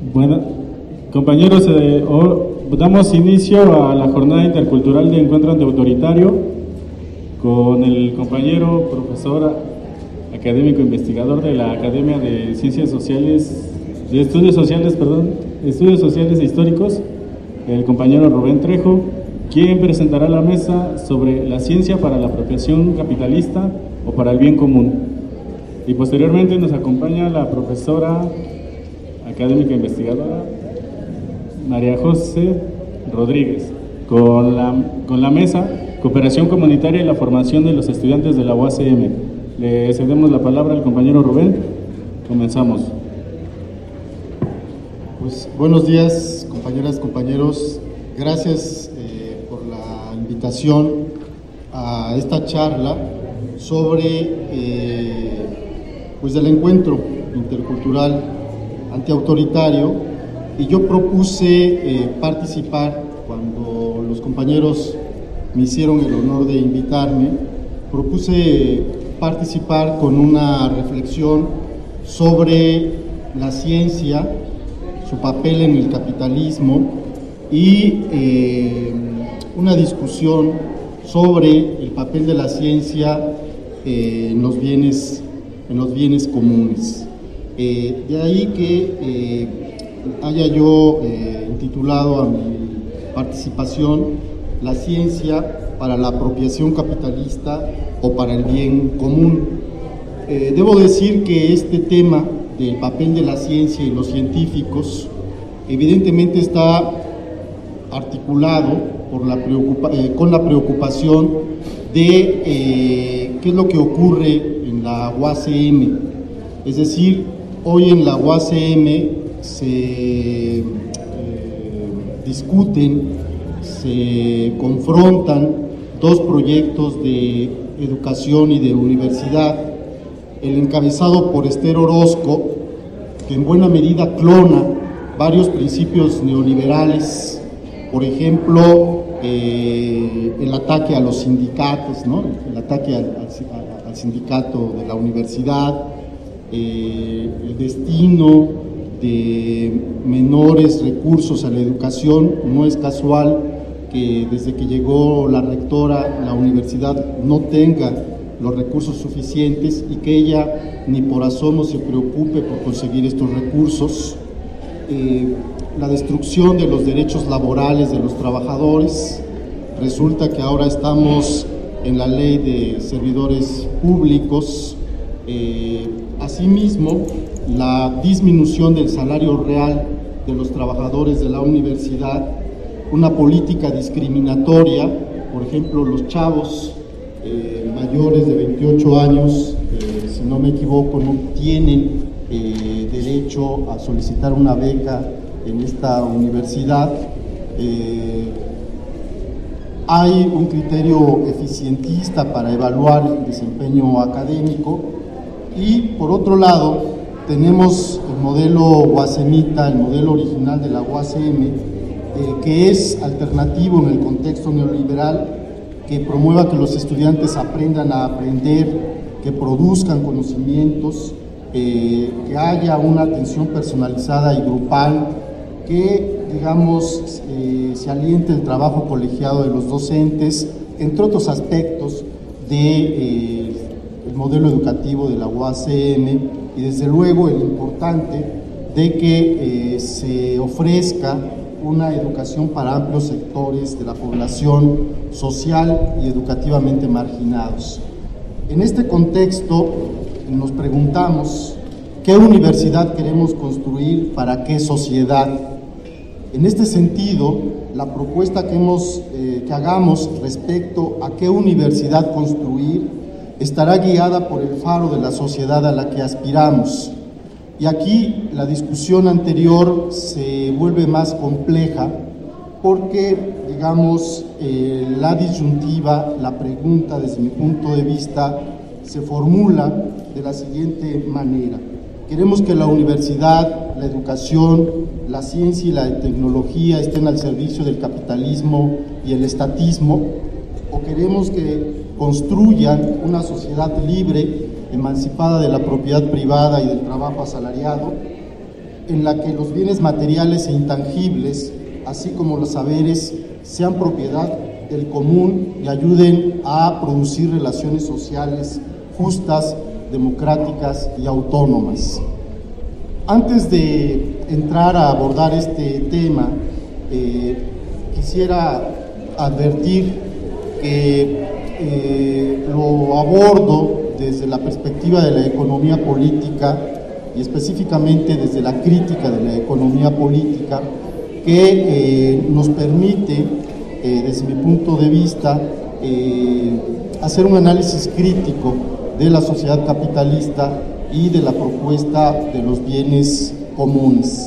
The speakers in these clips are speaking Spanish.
Bueno, compañeros, damos inicio a la jornada intercultural de encuentro antiautoritario con el compañero profesor académico investigador de la Academia de Ciencias Sociales, de Estudios Sociales e Históricos, el compañero Rubén Trejo, quien presentará la mesa sobre la ciencia para la apropiación capitalista o para el bien común. Y posteriormente nos acompaña la profesora académica investigadora María José Rodríguez con la mesa Cooperación Comunitaria y la Formación de los Estudiantes de la UACM. Le cedemos la palabra al compañero Rubén. Comenzamos. Pues buenos días, compañeras, compañeros. Gracias por la invitación a esta charla sobre pues el encuentro intercultural antiautoritario, y yo propuse participar cuando los compañeros me hicieron el honor de invitarme. Propuse participar con una reflexión sobre la ciencia, su papel en el capitalismo y una discusión sobre el papel de la ciencia en los bienes comunes. De ahí que haya yo intitulado a mi participación La ciencia para la apropiación capitalista o para el bien común. Debo decir que este tema del papel de la ciencia y los científicos evidentemente está articulado con la preocupación de qué es lo que ocurre en la UACM. Es decir, hoy en la UACM se discuten, se confrontan dos proyectos de educación y de universidad, el encabezado por Esther Orozco, que en buena medida clona varios principios neoliberales, por ejemplo, el ataque a los sindicatos, ¿no? El ataque al sindicato de la universidad, el destino de menores recursos a la educación. No es casual que desde que llegó la rectora, la universidad no tenga los recursos suficientes y que ella ni por asomo se preocupe por conseguir estos recursos. La destrucción de los derechos laborales de los trabajadores. Resulta que ahora estamos en la ley de servidores públicos. Asimismo, la disminución del salario real de los trabajadores de la universidad, una política discriminatoria. Por ejemplo, los chavos mayores de 28 años, si no me equivoco, no tienen derecho a solicitar una beca en esta universidad. Hay un criterio eficientista para evaluar el desempeño académico, y por otro lado tenemos el modelo UACMita, el modelo original de la UACM, que es alternativo en el contexto neoliberal, que promueva que los estudiantes aprendan a aprender, que produzcan conocimientos, que haya una atención personalizada y grupal, que, digamos, se aliente el trabajo colegiado de los docentes, entre otros aspectos del modelo educativo de la UACM, y desde luego el importante de que se ofrezca una educación para amplios sectores de la población social y educativamente marginados. En este contexto nos preguntamos: ¿qué universidad queremos construir para qué sociedad? En este sentido, la propuesta que hagamos respecto a qué universidad construir estará guiada por el faro de la sociedad a la que aspiramos. Y aquí la discusión anterior se vuelve más compleja porque, digamos, la disyuntiva, la pregunta desde mi punto de vista, se formula de la siguiente manera: ¿queremos que la universidad, la educación, la ciencia y la tecnología estén al servicio del capitalismo y el estatismo? ¿O queremos que construyan una sociedad libre, emancipada de la propiedad privada y del trabajo asalariado? en la que los bienes materiales e intangibles, así como los saberes, sean propiedad del común y ayuden a producir relaciones sociales justas, democráticas y autónomas. Antes de entrar a abordar este tema, quisiera advertir que lo abordo desde la perspectiva de la economía política y específicamente desde la crítica de la economía política, que nos permite, desde mi punto de vista, hacer un análisis crítico de la sociedad capitalista y de la propuesta de los bienes comunes.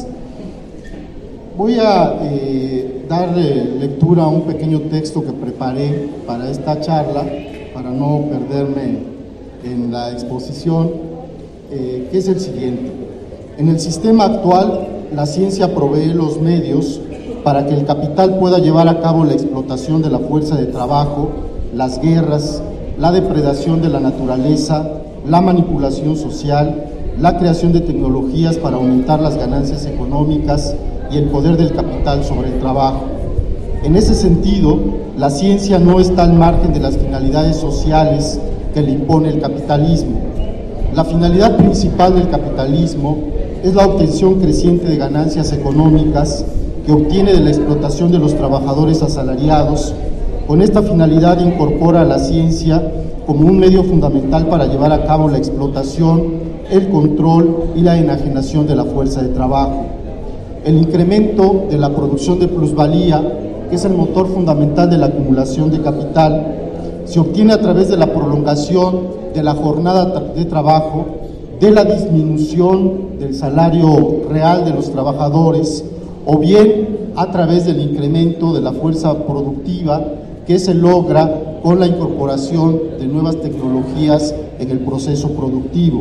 Voy a dar lectura a un pequeño texto que preparé para esta charla, para no perderme en la exposición, que es el siguiente. En el sistema actual, la ciencia provee los medios para que el capital pueda llevar a cabo la explotación de la fuerza de trabajo, las guerras, la depredación de la naturaleza, la manipulación social, la creación de tecnologías para aumentar las ganancias económicas y el poder del capital sobre el trabajo. En ese sentido, la ciencia no está al margen de las finalidades sociales que le impone el capitalismo. La finalidad principal del capitalismo es la obtención creciente de ganancias económicas que obtiene de la explotación de los trabajadores asalariados. Con esta finalidad incorpora a la ciencia como un medio fundamental para llevar a cabo la explotación, el control y la enajenación de la fuerza de trabajo. El incremento de la producción de plusvalía, que es el motor fundamental de la acumulación de capital, se obtiene a través de la prolongación de la jornada de trabajo, de la disminución del salario real de los trabajadores, o bien a través del incremento de la fuerza productiva que se logra con la incorporación de nuevas tecnologías en el proceso productivo.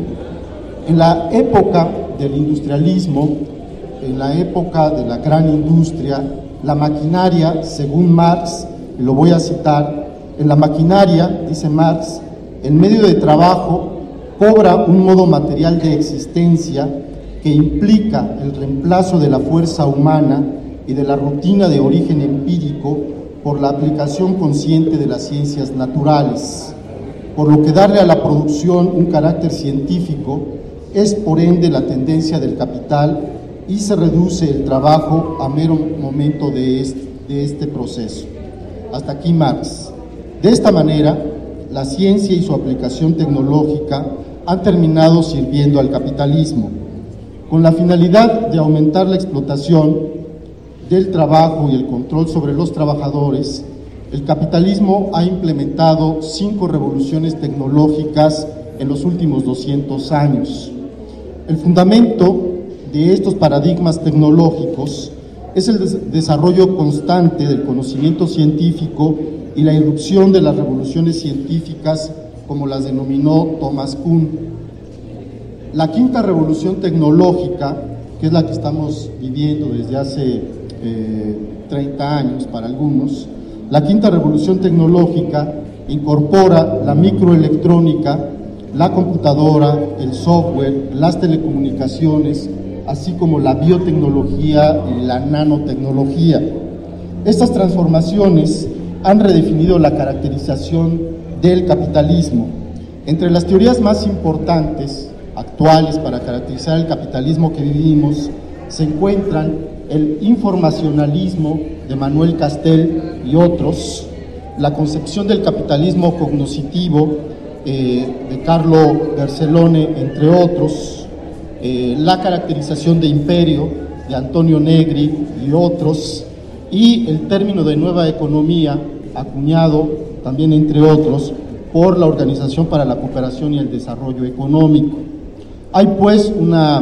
En la época del industrialismo, en la época de la gran industria, la maquinaria, según Marx, y lo voy a citar, en la maquinaria, dice Marx, el medio de trabajo cobra un modo material de existencia que implica el reemplazo de la fuerza humana y de la rutina de origen empírico por la aplicación consciente de las ciencias naturales, por lo que darle a la producción un carácter científico es por ende la tendencia del capital y se reduce el trabajo a mero momento de este proceso. Hasta aquí Marx. De esta manera, la ciencia y su aplicación tecnológica han terminado sirviendo al capitalismo, con la finalidad de aumentar la explotación del trabajo y el control sobre los trabajadores. El capitalismo ha implementado 5 revoluciones tecnológicas en los últimos 200 años. El fundamento de estos paradigmas tecnológicos es el desarrollo constante del conocimiento científico y la irrupción de las revoluciones científicas, como las denominó Thomas Kuhn. La quinta revolución tecnológica, que es la que estamos viviendo desde hace 30 años para algunos, la quinta revolución tecnológica incorpora la microelectrónica, la computadora, el software, las telecomunicaciones, así como la biotecnología y la nanotecnología. Estas transformaciones han redefinido la caracterización del capitalismo. Entre las teorías más importantes actuales para caracterizar el capitalismo que vivimos se encuentran el informacionalismo de Manuel Castell y otros, la concepción del capitalismo cognoscitivo de Carlo Bercellone, entre otros, la caracterización de imperio de Antonio Negri y otros, y el término de nueva economía, acuñado también entre otros por la Organización para la Cooperación y el Desarrollo Económico. Hay pues una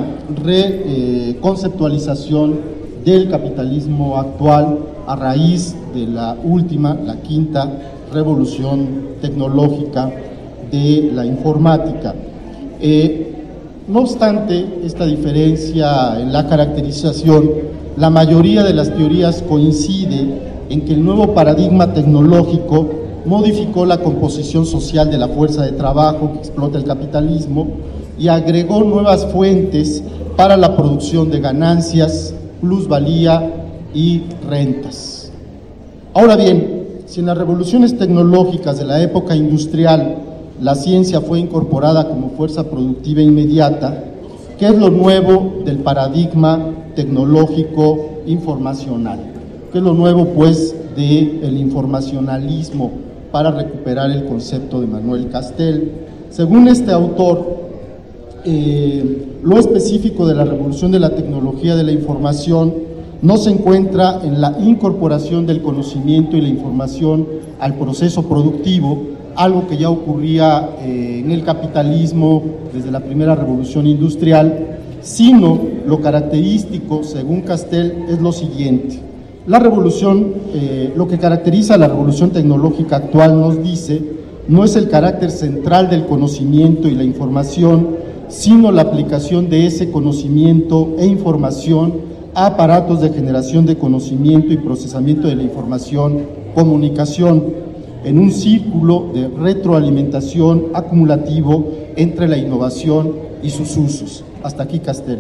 reconceptualización del capitalismo actual a raíz de la última, la quinta revolución tecnológica de la informática. No obstante esta diferencia en la caracterización, la mayoría de las teorías coincide en que el nuevo paradigma tecnológico modificó la composición social de la fuerza de trabajo que explota el capitalismo y agregó nuevas fuentes para la producción de ganancias, plusvalía y rentas. Ahora bien, si en las revoluciones tecnológicas de la época industrial la ciencia fue incorporada como fuerza productiva inmediata, ¿qué es lo nuevo del paradigma tecnológico informacional? ¿Qué es lo nuevo, pues, del informacionalismo, para recuperar el concepto de Manuel Castel? Según este autor, lo específico de la revolución de la tecnología de la información no se encuentra en la incorporación del conocimiento y la información al proceso productivo, algo que ya ocurría en el capitalismo desde la primera revolución industrial, sino lo característico, según Castel, es lo siguiente. La revolución, lo que caracteriza a la revolución tecnológica actual, nos dice, no es el carácter central del conocimiento y la información, sino la aplicación de ese conocimiento e información a aparatos de generación de conocimiento y procesamiento de la información, comunicación, en un círculo de retroalimentación acumulativo entre la innovación y sus usos. Hasta aquí Castel.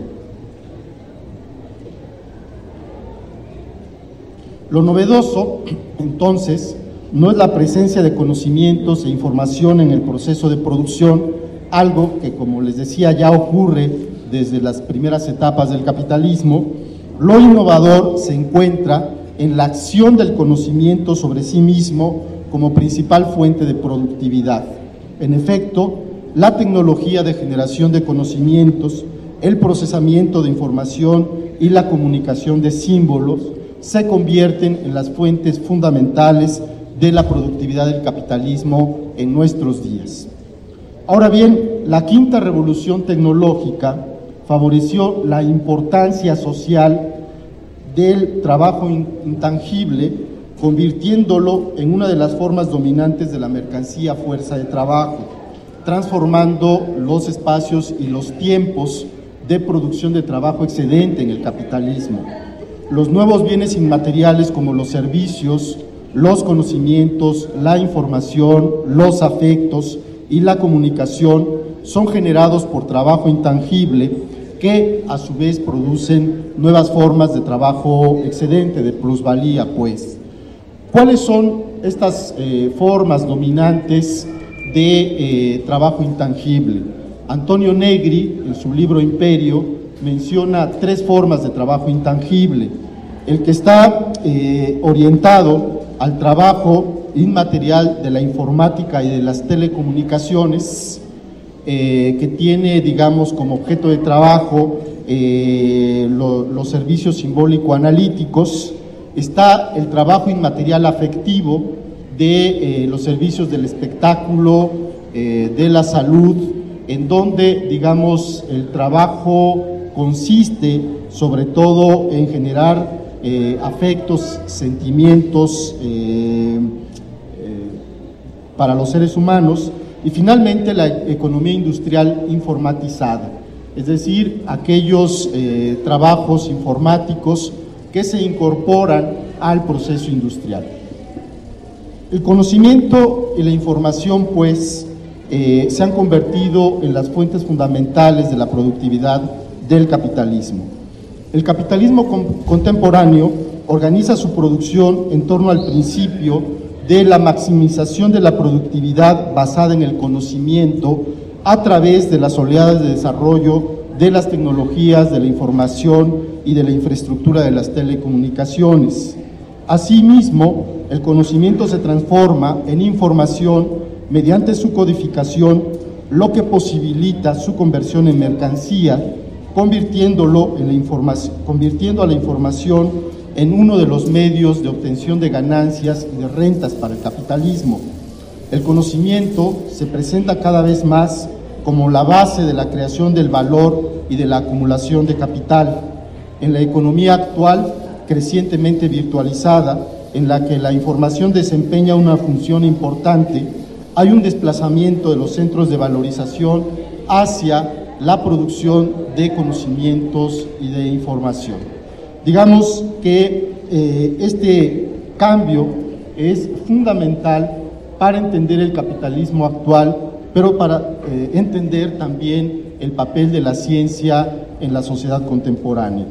Lo novedoso, entonces, no es la presencia de conocimientos e información en el proceso de producción, algo que, como les decía, ya ocurre desde las primeras etapas del capitalismo. Lo innovador se encuentra en la acción del conocimiento sobre sí mismo como principal fuente de productividad. En efecto, la tecnología de generación de conocimientos, el procesamiento de información y la comunicación de símbolos se convierten en las fuentes fundamentales de la productividad del capitalismo en nuestros días. Ahora bien, la quinta revolución tecnológica favoreció la importancia social del trabajo intangible, convirtiéndolo en una de las formas dominantes de la mercancía fuerza de trabajo, transformando los espacios y los tiempos de producción de trabajo excedente en el capitalismo. Los nuevos bienes inmateriales como los servicios, los conocimientos, la información, los afectos y la comunicación son generados por trabajo intangible que a su vez producen nuevas formas de trabajo excedente, de plusvalía, pues. ¿Cuáles son estas formas dominantes de trabajo intangible? Antonio Negri, en su libro Imperio, menciona 3 formas de trabajo intangible. El que está orientado al trabajo inmaterial de la informática y de las telecomunicaciones, que tiene, digamos, como objeto de trabajo los servicios simbólico-analíticos. Está el trabajo inmaterial afectivo de los servicios del espectáculo, de la salud, en donde, digamos, el trabajo consiste sobre todo en generar afectos, sentimientos para los seres humanos. Y finalmente la economía industrial informatizada, es decir, aquellos trabajos informáticos que se incorporan al proceso industrial. El conocimiento y la información, pues, se han convertido en las fuentes fundamentales de la productividad del capitalismo. El capitalismo contemporáneo organiza su producción en torno al principio de la maximización de la productividad basada en el conocimiento a través de las oleadas de desarrollo de las tecnologías, de la información y de la infraestructura de las telecomunicaciones. Asimismo, el conocimiento se transforma en información mediante su codificación, lo que posibilita su conversión en mercancía, convirtiendo a la información en uno de los medios de obtención de ganancias y de rentas para el capitalismo. El conocimiento se presenta cada vez más como la base de la creación del valor y de la acumulación de capital. En la economía actual, crecientemente virtualizada, en la que la información desempeña una función importante, hay un desplazamiento de los centros de valorización hacia la producción de conocimientos y de información. Digamos que este cambio es fundamental para entender el capitalismo actual, pero para entender también el papel de la ciencia en la sociedad contemporánea.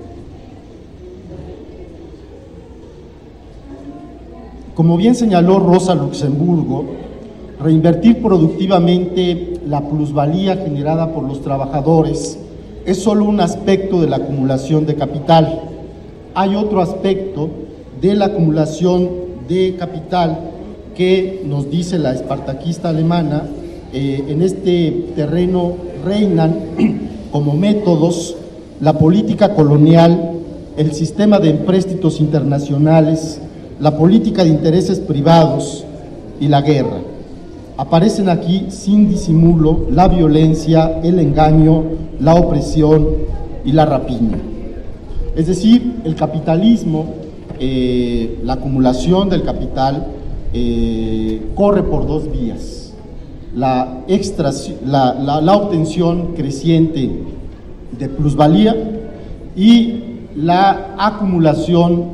Como bien señaló Rosa Luxemburgo, reinvertir productivamente la plusvalía generada por los trabajadores es solo un aspecto de la acumulación de capital. Hay otro aspecto de la acumulación de capital que nos dice la espartaquista alemana. En este terreno reinan como métodos la política colonial, el sistema de empréstitos internacionales, la política de intereses privados y la guerra. Aparecen aquí sin disimulo la violencia, el engaño, la opresión y la rapiña. Es decir, el capitalismo, la acumulación del capital corre por dos vías: la obtención creciente de plusvalía y la acumulación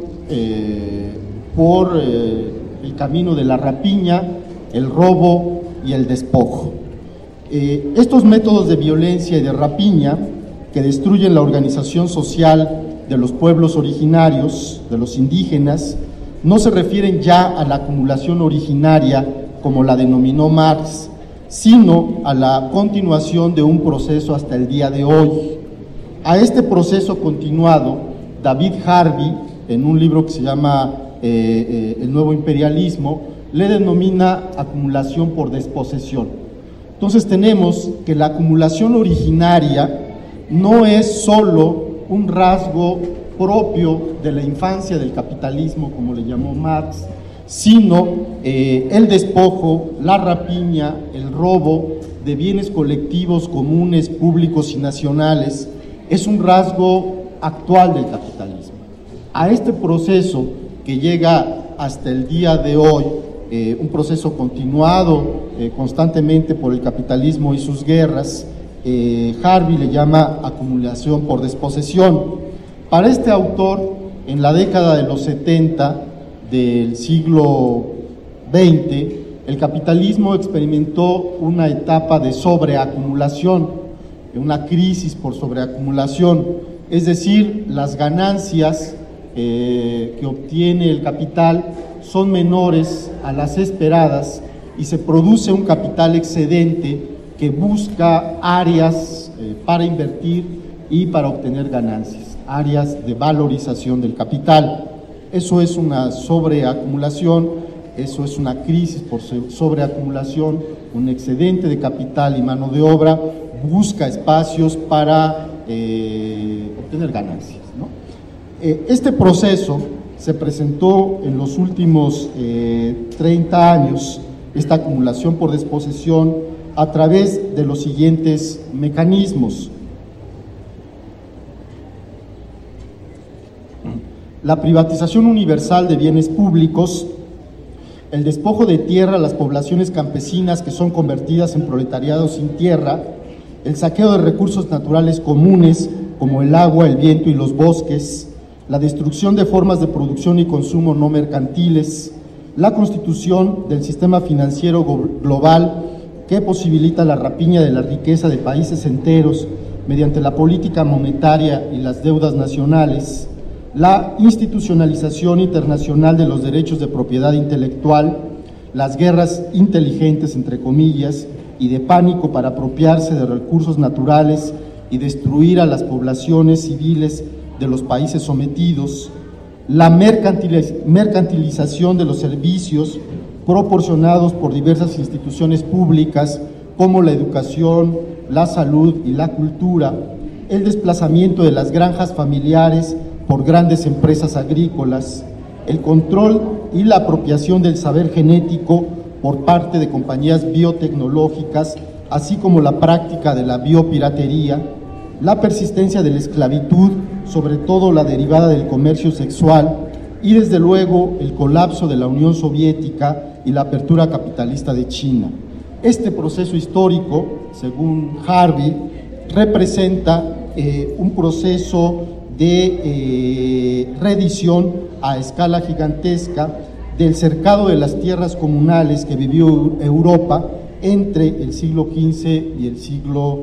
por el camino de la rapiña, el robo y el despojo. Estos métodos de violencia y de rapiña que destruyen la organización social de los pueblos originarios, de los indígenas, no se refieren ya a la acumulación originaria como la denominó Marx, sino a la continuación de un proceso hasta el día de hoy. A este proceso continuado, David Harvey, en un libro que se llama El Nuevo Imperialismo, le denomina acumulación por desposesión. Entonces tenemos que la acumulación originaria no es solo un rasgo propio de la infancia del capitalismo, como le llamó Marx, sino el despojo, la rapiña, el robo de bienes colectivos, comunes, públicos y nacionales, es un rasgo actual del capitalismo. A este proceso que llega hasta el día de hoy, un proceso continuado constantemente por el capitalismo y sus guerras, Harvey le llama acumulación por desposesión. Para este autor, en la década de los 70 del siglo XX, el capitalismo experimentó una etapa de sobreacumulación, una crisis por sobreacumulación, es decir, las ganancias que obtiene el capital son menores a las esperadas y se produce un capital excedente que busca áreas para invertir y para obtener ganancias, áreas de valorización del capital. Eso es una sobreacumulación, eso es una crisis por sobreacumulación, un excedente de capital y mano de obra busca espacios para obtener ganancias, ¿no? Este proceso se presentó en los últimos 30 años, esta acumulación por desposesión, a través de los siguientes mecanismos. La privatización universal de bienes públicos, el despojo de tierra a las poblaciones campesinas que son convertidas en proletariado sin tierra, el saqueo de recursos naturales comunes como el agua, el viento y los bosques, la destrucción de formas de producción y consumo no mercantiles, la constitución del sistema financiero global que posibilita la rapiña de la riqueza de países enteros mediante la política monetaria y las deudas nacionales, la institucionalización internacional de los derechos de propiedad intelectual, las guerras inteligentes, entre comillas, y de pánico para apropiarse de recursos naturales y destruir a las poblaciones civiles de los países sometidos, la mercantilización de los servicios proporcionados por diversas instituciones públicas como la educación, la salud y la cultura, el desplazamiento de las granjas familiares por grandes empresas agrícolas, el control y la apropiación del saber genético por parte de compañías biotecnológicas, así como la práctica de la biopiratería, la persistencia de la esclavitud, sobre todo la derivada del comercio sexual, y desde luego el colapso de la Unión Soviética y la apertura capitalista de China. Este proceso histórico, según Harvey, representa un proceso de reedición a escala gigantesca del cercado de las tierras comunales que vivió Europa entre el siglo XV y el siglo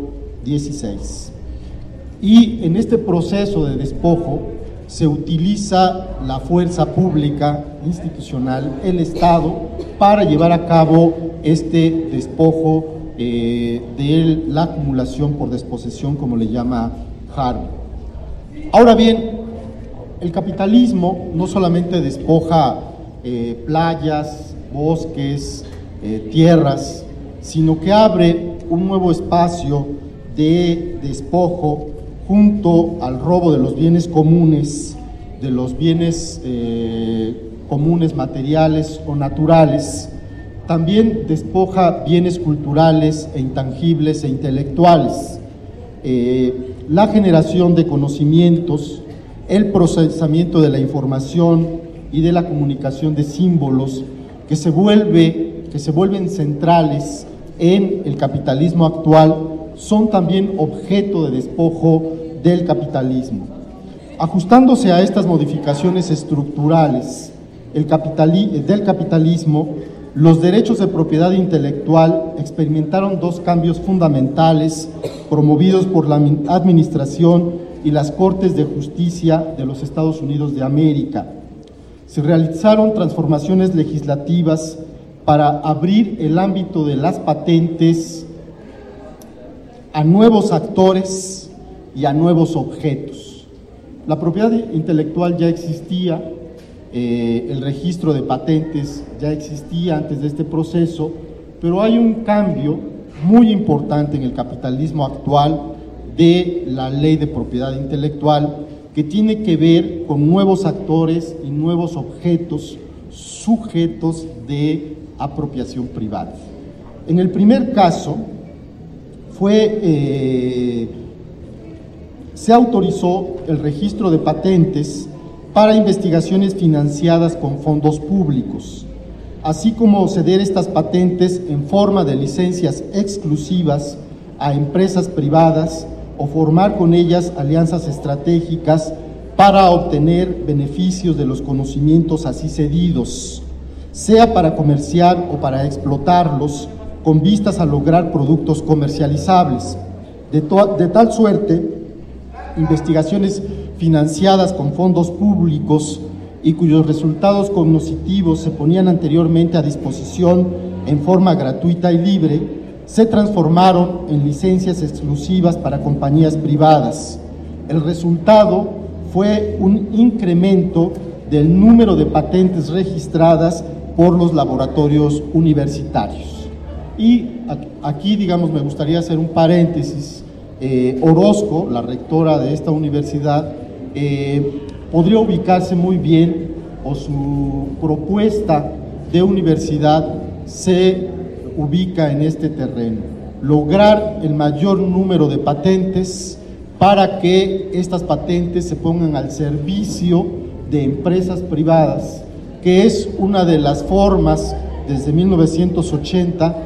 XVI. Y en este proceso de despojo se utiliza la fuerza pública institucional, el Estado, para llevar a cabo este despojo de la acumulación por desposesión, como le llama Harvey. Ahora bien, el capitalismo no solamente despoja playas, bosques, tierras, sino que abre un nuevo espacio de despojo junto al robo de los bienes comunes, comunes materiales o naturales. También despoja bienes culturales e intangibles e intelectuales, la generación de conocimientos, el procesamiento de la información y de la comunicación de símbolos que se vuelven centrales en el capitalismo actual, son también objeto de despojo del capitalismo. Ajustándose a estas modificaciones estructurales del capitalismo, los derechos de propiedad intelectual experimentaron dos cambios fundamentales promovidos por la Administración y las Cortes de Justicia de los Estados Unidos de América. Se realizaron transformaciones legislativas para abrir el ámbito de las patentes a nuevos actores y a nuevos objetos. La propiedad intelectual ya existía, el registro de patentes ya existía antes de este proceso, pero hay un cambio muy importante en el capitalismo actual de la ley de propiedad intelectual que tiene que ver con nuevos actores y nuevos objetos sujetos de apropiación privada. En el primer caso se autorizó el registro de patentes para investigaciones financiadas con fondos públicos, así como ceder estas patentes en forma de licencias exclusivas a empresas privadas o formar con ellas alianzas estratégicas para obtener beneficios de los conocimientos así cedidos, sea para comerciar o para explotarlos con vistas a lograr productos comercializables. De tal suerte, investigaciones financiadas con fondos públicos y cuyos resultados cognitivos se ponían anteriormente a disposición en forma gratuita y libre, se transformaron en licencias exclusivas para compañías privadas. El resultado fue un incremento del número de patentes registradas por los laboratorios universitarios. Y aquí, digamos, me gustaría hacer un paréntesis. Orozco, la rectora de esta universidad, podría ubicarse muy bien, o su propuesta de universidad se ubica en este terreno: lograr el mayor número de patentes para que estas patentes se pongan al servicio de empresas privadas, que es una de las formas desde 1980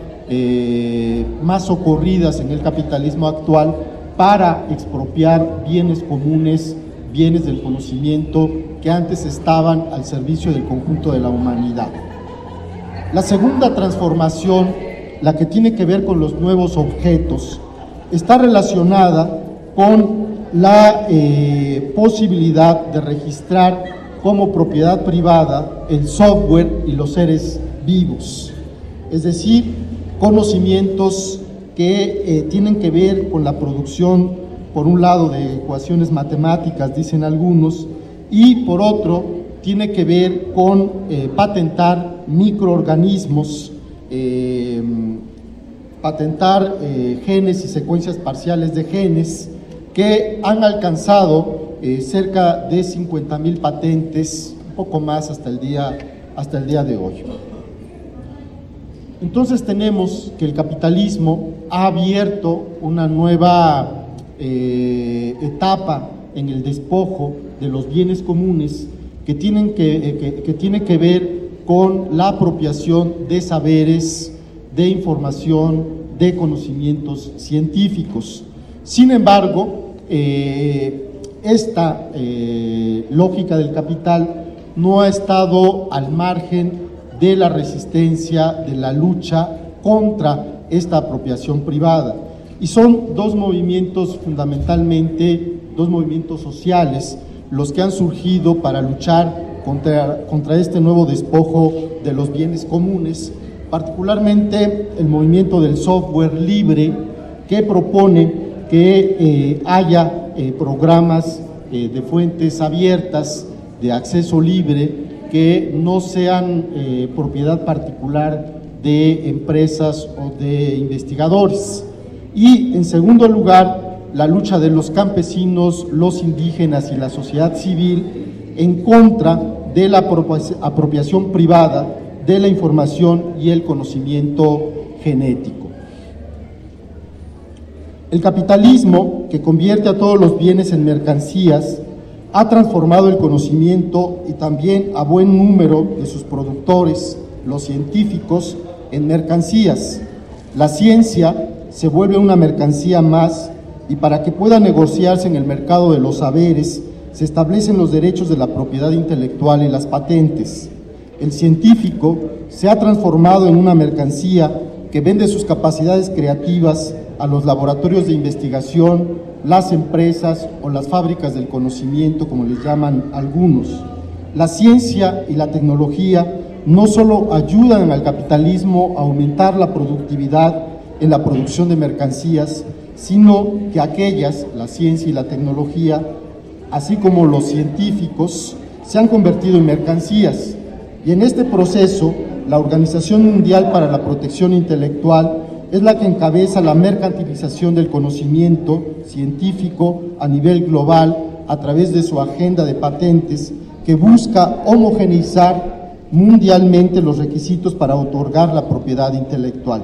más socorridas en el capitalismo actual para expropiar bienes comunes, bienes del conocimiento que antes estaban al servicio del conjunto de la humanidad. La segunda transformación, la que tiene que ver con los nuevos objetos, está relacionada con la posibilidad de registrar como propiedad privada el software y los seres vivos, es decir, conocimientos que tienen que ver con la producción, por un lado, de ecuaciones matemáticas, dicen algunos, y por otro, tiene que ver con patentar microorganismos, patentar genes y secuencias parciales de genes que han alcanzado cerca de 50,000 patentes, un poco más hasta el día de hoy. Entonces tenemos que el capitalismo ha abierto una nueva etapa en el despojo de los bienes comunes que tiene que ver con la apropiación de saberes, de información, de conocimientos científicos. Sin embargo, esta lógica del capital no ha estado al margen de la resistencia, de la lucha contra esta apropiación privada. Y son dos movimientos fundamentalmente, dos movimientos sociales, los que han surgido para luchar contra este nuevo despojo de los bienes comunes, particularmente el movimiento del software libre, que propone que haya programas de fuentes abiertas, de acceso libre, que no sean propiedad particular de empresas o de investigadores. Y en segundo lugar, la lucha de los campesinos, los indígenas y la sociedad civil en contra de la apropiación privada de la información y el conocimiento genético. El capitalismo, que convierte a todos los bienes en mercancías, ha transformado el conocimiento y también a buen número de sus productores, los científicos, en mercancías. La ciencia se vuelve una mercancía más, y para que pueda negociarse en el mercado de los saberes, se establecen los derechos de la propiedad intelectual y las patentes. El científico se ha transformado en una mercancía que vende sus capacidades creativas a los laboratorios de investigación, las empresas o las fábricas del conocimiento, como les llaman algunos. La ciencia y la tecnología no solo ayudan al capitalismo a aumentar la productividad en la producción de mercancías, sino que aquellas, la ciencia y la tecnología, así como los científicos, se han convertido en mercancías. Y en este proceso, la Organización Mundial para la Protección Intelectual es la que encabeza la mercantilización del conocimiento científico a nivel global a través de su agenda de patentes, que busca homogeneizar mundialmente los requisitos para otorgar la propiedad intelectual.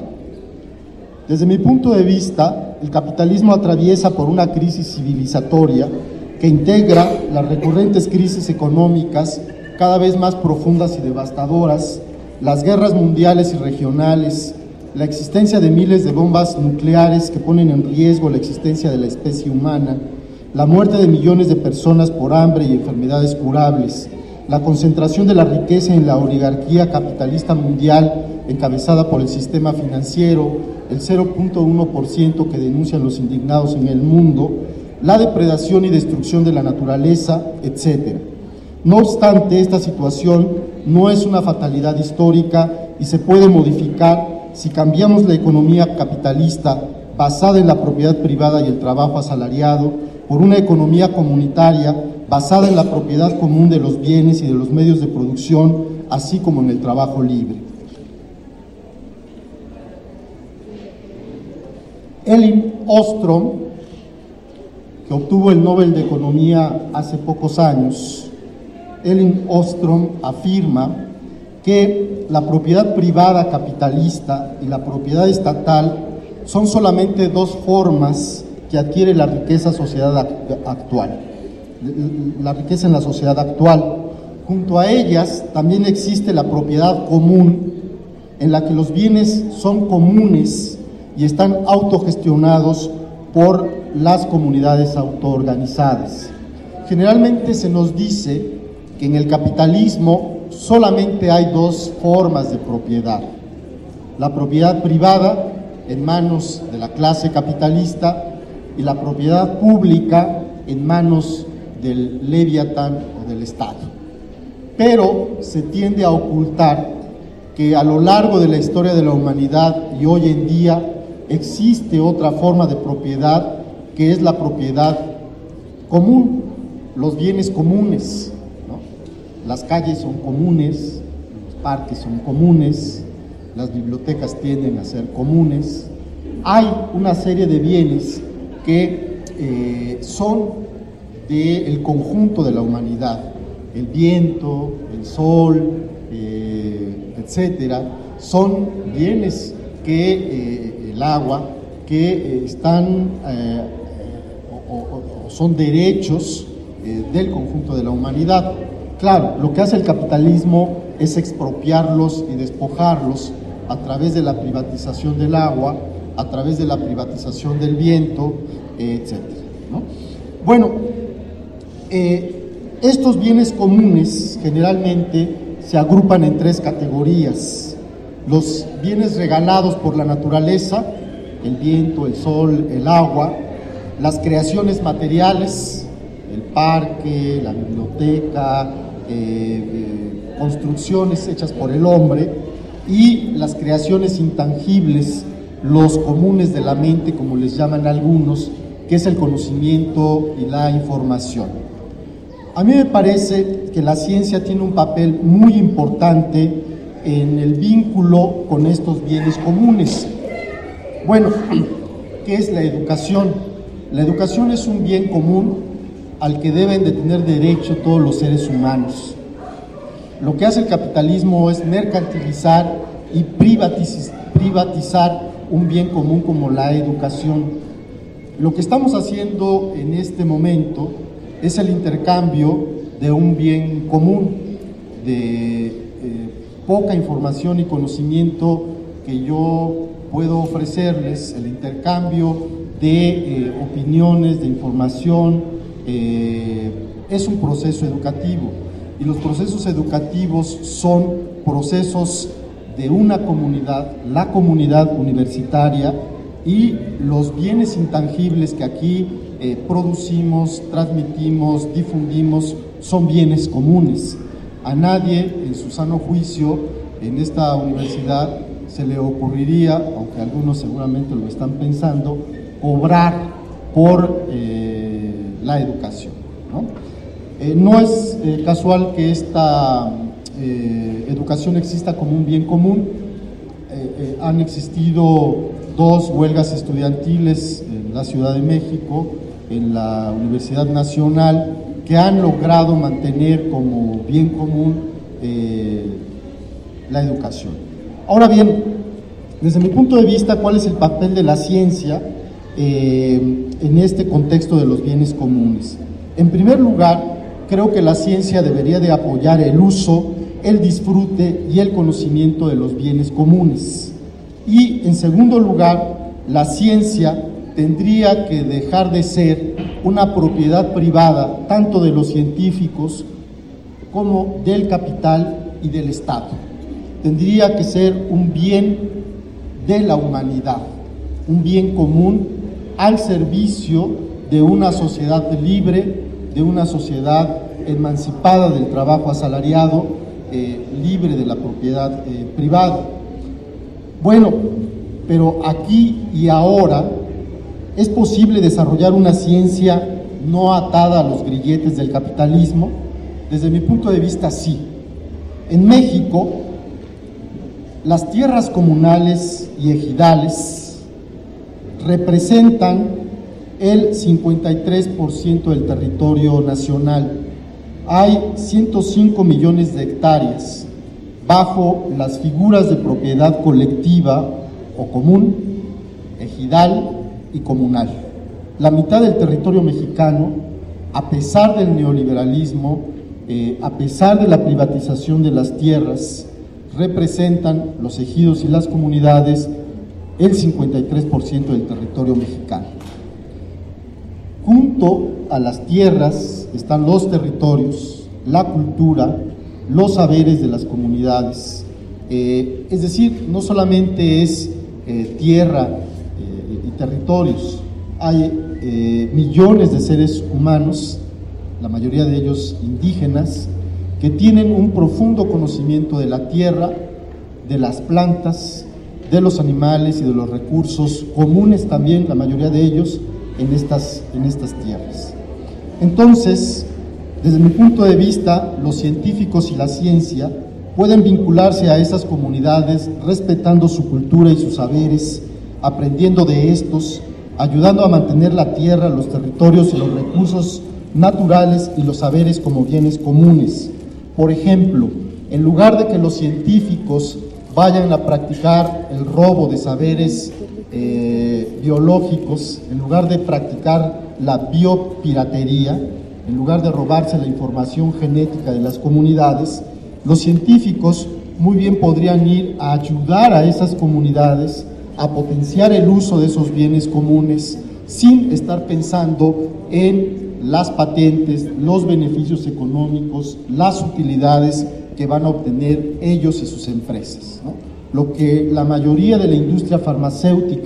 Desde mi punto de vista, el capitalismo atraviesa por una crisis civilizatoria que integra las recurrentes crisis económicas cada vez más profundas y devastadoras, las guerras mundiales y regionales, la existencia de miles de bombas nucleares que ponen en riesgo la existencia de la especie humana, la muerte de millones de personas por hambre y enfermedades curables, la concentración de la riqueza en la oligarquía capitalista mundial encabezada por el sistema financiero, el 0.1% que denuncian los indignados en el mundo, la depredación y destrucción de la naturaleza, etc. No obstante, esta situación no es una fatalidad histórica y se puede modificar si cambiamos la economía capitalista basada en la propiedad privada y el trabajo asalariado por una economía comunitaria basada en la propiedad común de los bienes y de los medios de producción, así como en el trabajo libre. Elinor Ostrom, que obtuvo el Nobel de Economía hace pocos años, Elinor Ostrom afirma que la propiedad privada capitalista y la propiedad estatal son solamente dos formas que adquiere la riqueza la riqueza en la sociedad actual. Junto a ellas también existe la propiedad común, en la que los bienes son comunes y están autogestionados por las comunidades autoorganizadas. Generalmente se nos dice que en el capitalismo solamente hay dos formas de propiedad: la propiedad privada en manos de la clase capitalista y la propiedad pública en manos del Leviatán o del Estado. Pero se tiende a ocultar que a lo largo de la historia de la humanidad y hoy en día existe otra forma de propiedad, que es la propiedad común, los bienes comunes, ¿no? Las calles son comunes, los parques son comunes, las bibliotecas tienden a ser comunes. Hay una serie de bienes que son del conjunto de la humanidad: el viento, el sol, etcétera. Son bienes que el agua, que están o son derechos del conjunto de la humanidad. Claro, lo que hace el capitalismo es expropiarlos y despojarlos a través de la privatización del agua, a través de la privatización del viento, etcétera, ¿no? Bueno, estos bienes comunes generalmente se agrupan en tres categorías: los bienes regalados por la naturaleza, el viento, el sol, el agua, las creaciones materiales, el parque, la biblioteca, construcciones hechas por el hombre, y las creaciones intangibles, los comunes de la mente, como les llaman algunos, que es el conocimiento y la información. A mí me parece que la ciencia tiene un papel muy importante en el vínculo con estos bienes comunes. Bueno, ¿qué es la educación? La educación es un bien común al que deben de tener derecho todos los seres humanos. Lo que hace el capitalismo es mercantilizar y privatizar un bien común como la educación. Lo que estamos haciendo en este momento es el intercambio de un bien común, de poca información y conocimiento que yo puedo ofrecerles, el intercambio de opiniones, de información, es un proceso educativo, y los procesos educativos son procesos de una comunidad, la comunidad universitaria, y los bienes intangibles que aquí producimos, transmitimos, difundimos, son bienes comunes. A nadie en su sano juicio en esta universidad se le ocurriría, aunque algunos seguramente lo están pensando, cobrar por la educación, ¿no? No es casual que esta educación exista como un bien común. Han existido 2 huelgas estudiantiles en la Ciudad de México, en la Universidad Nacional, que han logrado mantener como bien común la educación. Ahora bien, desde mi punto de vista, ¿cuál es el papel de la ciencia en este contexto de los bienes comunes? En primer lugar, creo que la ciencia debería de apoyar el uso, el disfrute y el conocimiento de los bienes comunes. Y en segundo lugar, la ciencia tendría que dejar de ser una propiedad privada tanto de los científicos como del capital y del Estado. Tendría que ser un bien de la humanidad, un bien común al servicio de una sociedad libre, de una sociedad emancipada del trabajo asalariado, libre de la propiedad privada. Bueno, pero aquí y ahora es posible desarrollar una ciencia no atada a los grilletes del capitalismo. Desde mi punto de vista, sí. En México, las tierras comunales y ejidales representan el 53% del territorio nacional. Hay 105 millones de hectáreas bajo las figuras de propiedad colectiva o común, ejidal y comunal. La mitad del territorio mexicano, a pesar del neoliberalismo, a pesar de la privatización de las tierras, representan los ejidos y las comunidades el 53% del territorio mexicano. Junto a las tierras están los territorios, la cultura, los saberes de las comunidades. Es decir, no solamente es tierra y territorios, hay millones de seres humanos, la mayoría de ellos indígenas, que tienen un profundo conocimiento de la tierra, de las plantas, de los animales y de los recursos comunes también, la mayoría de ellos, en estas tierras. Entonces, desde mi punto de vista, los científicos y la ciencia pueden vincularse a esas comunidades respetando su cultura y sus saberes, aprendiendo de estos, ayudando a mantener la tierra, los territorios y los recursos naturales y los saberes como bienes comunes. Por ejemplo, en lugar de que los científicos vayan a practicar el robo de saberes biológicos, en lugar de practicar la biopiratería, en lugar de robarse la información genética de las comunidades, los científicos muy bien podrían ir a ayudar a esas comunidades a potenciar el uso de esos bienes comunes sin estar pensando en las patentes, los beneficios económicos, las utilidades que van a obtener ellos y sus empresas, ¿no? Lo que la mayoría de la industria farmacéutica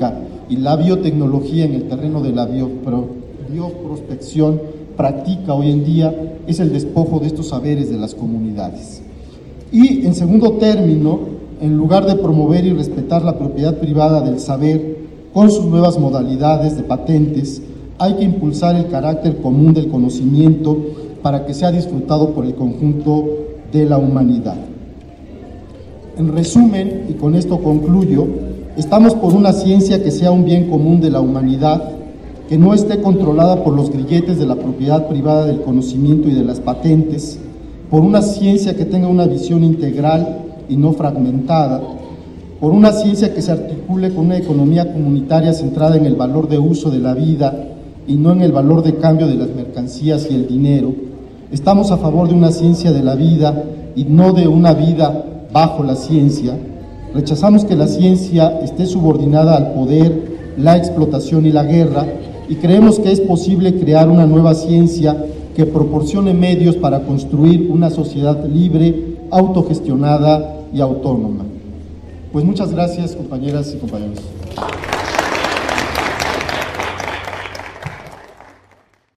y la biotecnología en el terreno de la bioprospección practica hoy en día es el despojo de estos saberes de las comunidades. Y en segundo término, en lugar de promover y respetar la propiedad privada del saber con sus nuevas modalidades de patentes, hay que impulsar el carácter común del conocimiento para que sea disfrutado por el conjunto de la humanidad. En resumen, y con esto concluyo, estamos por una ciencia que sea un bien común de la humanidad, que no esté controlada por los grilletes de la propiedad privada del conocimiento y de las patentes, por una ciencia que tenga una visión integral y no fragmentada, por una ciencia que se articule con una economía comunitaria centrada en el valor de uso de la vida y no en el valor de cambio de las mercancías y el dinero. Estamos a favor de una ciencia de la vida y no de una vida bajo la ciencia. Rechazamos que la ciencia esté subordinada al poder, la explotación y la guerra, y creemos que es posible crear una nueva ciencia que proporcione medios para construir una sociedad libre, autogestionada y autónoma. Pues muchas gracias, compañeras y compañeros.